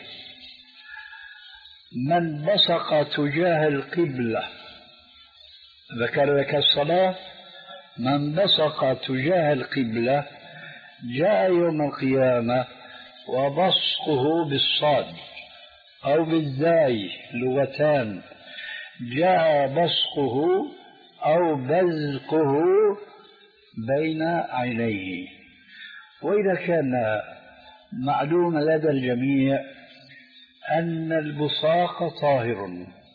من بصق تجاه القبلة، ذكر لك الصلاة، من بصق تجاه القبلة جاء يوم القيامة وبصقه بالصاد أو بالزاي لغتان، جاء بصقه أو بزقه بين عينيه. وإذا كان معلوم لدى الجميع أن البصاق طاهر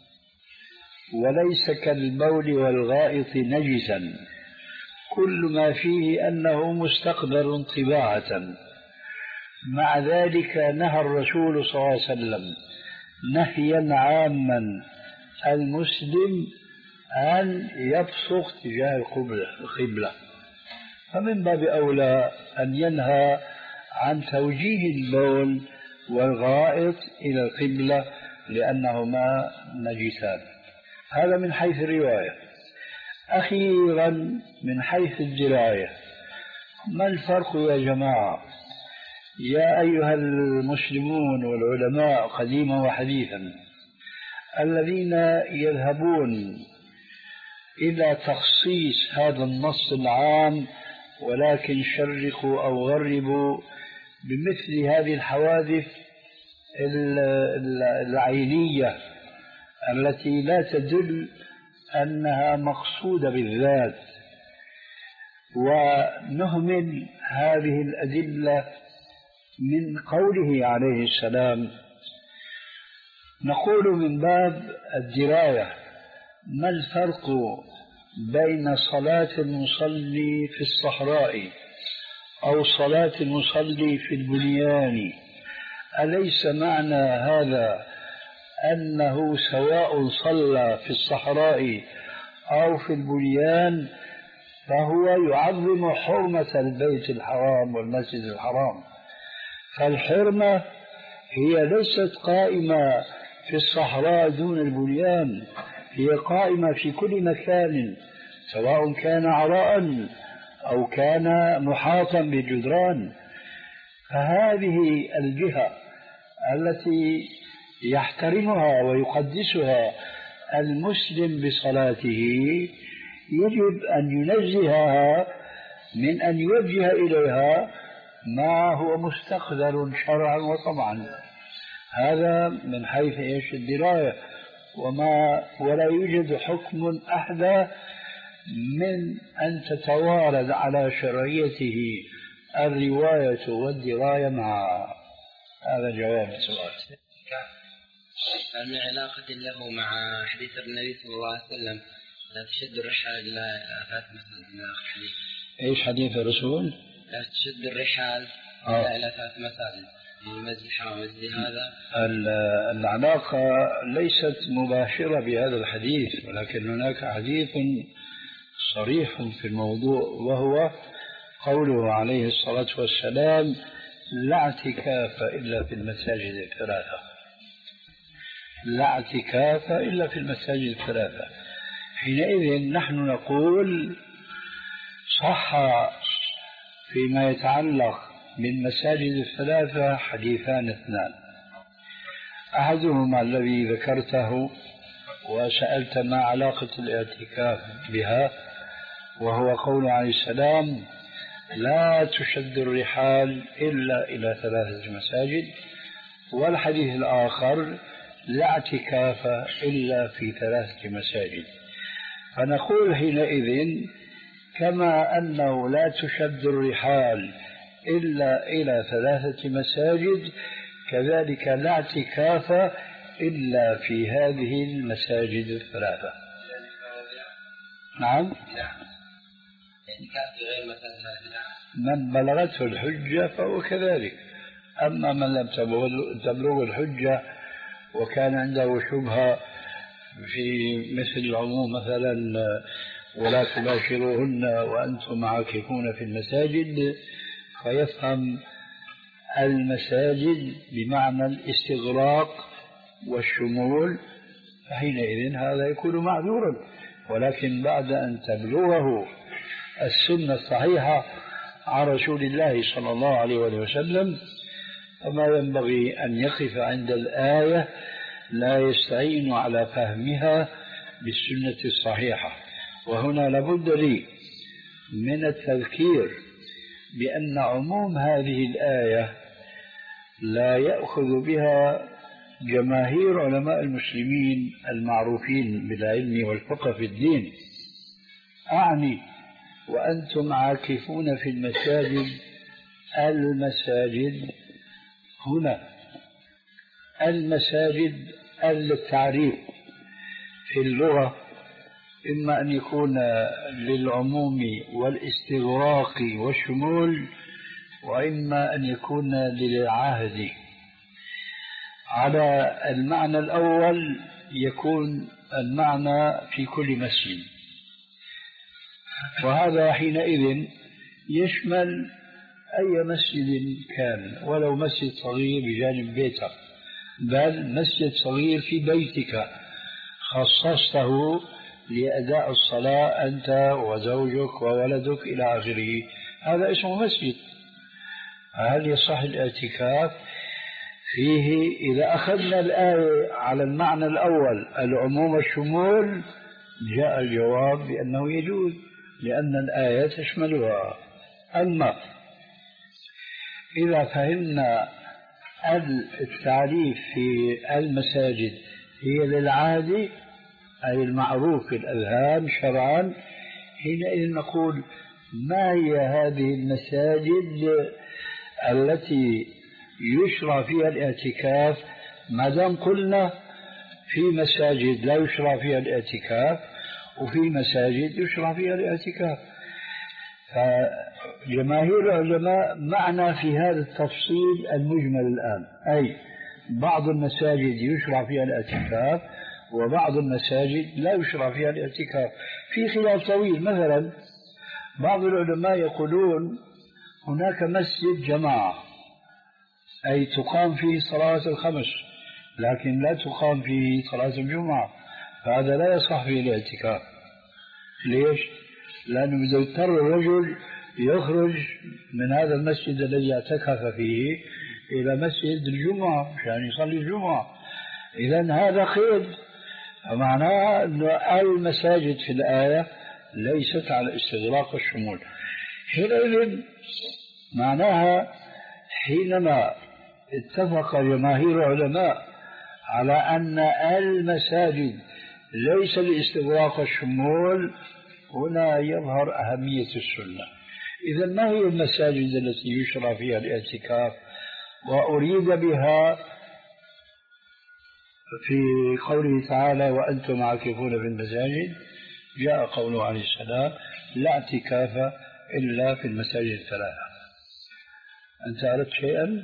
وليس كالبول والغائط نجسا، كل ما فيه أنه مستقبل طباعة، مع ذلك نهى الرسول صلى الله عليه وسلم نهيا عاما المسلم أن يبصق تجاه القبلة، فمن باب أولى أن ينهى عن توجيه البول والغائط إلى القبلة لأنهما نجسان. هذا من حيث الرواية. أخيرا من حيث الدراية، ما الفرق يا جماعة يا أيها المسلمون والعلماء قديما وحديثا الذين يذهبون إلى تخصيص هذا النص العام ولكن شرقوا أو غربوا بمثل هذه الحوادث العينية التي لا تدل أنها مقصودة بالذات، ونهمل هذه الأدلة من قوله عليه السلام؟ نقول من باب الدراية ما الفرق بين صلاة المصلي في الصحراء أو صلاة المصلي في البنيان؟ أليس معنى هذا أنه سواء صلى في الصحراء أو في البنيان فهو يعظم حرمة البيت الحرام والمسجد الحرام؟ فالحرمة هي ليست قائمة في الصحراء دون البنيان، هي قائمة في كل مكان سواء كان عراء أو كان محاطا بالجدران. فهذه الجهة التي يحترمها ويقدسها المسلم بصلاته يجب أن ينزهها من أن يوجه إليها ما هو مستقذر شرعا وطبعا. هذا من حيث إيش الدراية، وما ولا يوجد حكم أحدى من أن تتوارد على شرعيته الرواية والدراية معا. هذا جواب السؤال. هل من علاقة له مع حديث النبي صلى الله عليه وسلم لا تشد الرحال إلى ثلاث مساجد؟ حديث إيش حديث الرسول؟ لا تشد الرحال آه. إلى ثلاث مساجد، المسجد الحرام والمسجد هذا. العلاقة ليست مباشرة بهذا الحديث، ولكن هناك حديث صريح في الموضوع، وهو قوله عليه الصلاة والسلام لا اعتكاف إلا في المساجد الثلاثة، لا اعتكاف إلا في المساجد الثلاثة. حينئذ نحن نقول صح فيما يتعلق بالمساجد الثلاثة حديثان اثنان، أحدهما الذي ذكرته وسألت ما علاقة الاعتكاف بها، وهو قول عليه السلام لا تشد الرحال إلا إلى ثلاثة مساجد، والحديث الآخر لا اعتكاف إلا في ثلاثة مساجد. فنقول حينئذ كما أنه لا تشد الرحال إلا إلى ثلاثة مساجد، كذلك لا اعتكاف إلا في هذه المساجد الثلاثة. نعم. من بلغته الحجة فهو كذلك. أما من لم تبلغ الحجة وكان عنده شبهة في مثل العموم مثلا ولا تباشروهن وأنتم عاكفون في المساجد، فيفهم المساجد بمعنى الاستغراق والشمول، فحينئذ هذا يكون معذورا. ولكن بعد أن تبلغه السنة الصحيحة عن رسول الله صلى الله عليه وسلم فما ينبغي أن يقف عند الآية، لا يستعين على فهمها بالسنة الصحيحة. وهنا لابد لي من التذكير بأن عموم هذه الآية لا يأخذ بها جماهير علماء المسلمين المعروفين بالعلم والفقه في الدين. أعني وأنتم عاكفون في المساجد، المساجد هنا المساجد التعريف في اللغة إما أن يكون للعموم والاستغراق والشمول، وإما أن يكون للعهد. على المعنى الأول يكون المعنى في كل مسجد، وهذا حينئذ يشمل أي مسجد كان، ولو مسجد صغير بجانب بيتك، بل مسجد صغير في بيتك خصصته لأداء الصلاة أنت وزوجك وولدك إلى آخره، هذا اسمه مسجد. هل يصح الاعتكاف فيه؟ إذا أخذنا الآية على المعنى الأول العموم والشمول جاء الجواب بأنه يجوز، لأن الآية تشملها. أما إذا فهمنا التعريف في المساجد هي للعهد أي المعروف في الأذهان شرعا، حينئذ نقول ما هي هذه المساجد التي يشرع فيها الاعتكاف؟ ما دام قلنا في مساجد لا يشرع فيها الاعتكاف وفي مساجد يشرع فيها الاعتكاف، فجماهير العلماء معنا في هذا التفصيل المجمل الآن، أي بعض المساجد يشرع فيها الاعتكاف وبعض المساجد لا يشرع فيها الاعتكاف. في خلاف طويل. مثلا بعض العلماء يقولون هناك مسجد جماعة أي تقام فيه صلاة الخمس لكن لا تقام فيه صلاة الجمعة، فهذا لا يصح فيه الاعتكاف. ليش؟ لأنه إذا اضطر الرجل يخرج من هذا المسجد الذي اعتكف فيه إلى مسجد الجمعة عشان يصلي الجمعة، إذن هذا قيد، فمعناه أن المساجد في الآية ليست على استغراق الشمول. حينئذ معناها حينما اتفق جماهير العلماء على أن المساجد ليس لاستغراق الشمول، هنا يظهر أهمية السنة. إذا ما هي المساجد التي يشرع فيها الاعتكاف؟ وأريد بها في قوله تعالى وأنتم عاكفون في المساجد جاء قوله عليه السلام لا اعتكاف إلا في المساجد الثلاثة. أنت أردت شيئا؟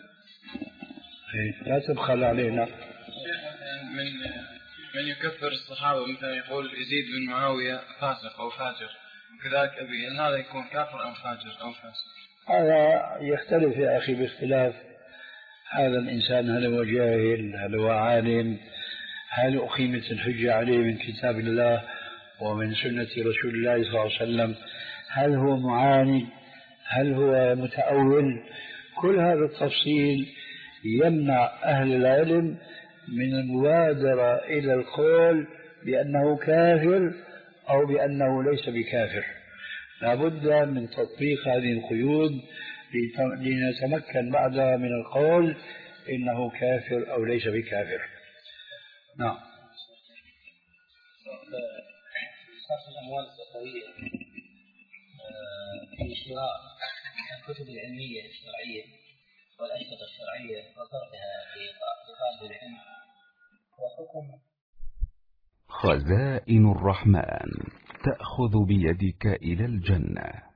لا تبخل علينا. من من يكفر الصحابة مثلا يقول يزيد بن معاوية فاسق أو فاجر كذلك أبي، هل هذا يكون كافر أم فاجر أو فاسق؟ هذا يختلف يا أخي باختلاف هذا الإنسان، هل هو جاهل، هل هو عالم، هل أقيمت الحجة عليه من كتاب الله ومن سنة رسول الله صلى الله عليه وسلم، هل هو معاند، هل هو متأول. كل هذا التفصيل يمنع أهل العلم من المبادرة إلى القول بأنه كافر أو بأنه ليس بكافر. لابد من تطبيق هذه القيود لنتمكن بعدها من القول إنه كافر أو ليس بكافر. نعم. صرف الأموال الزكوية في شراء الكتب العلمية الشرعية والأشرطة الشرعية وصرفها لطالب العلم وحكم. خزائن الرحمن تأخذ بيدك إلى الجنة.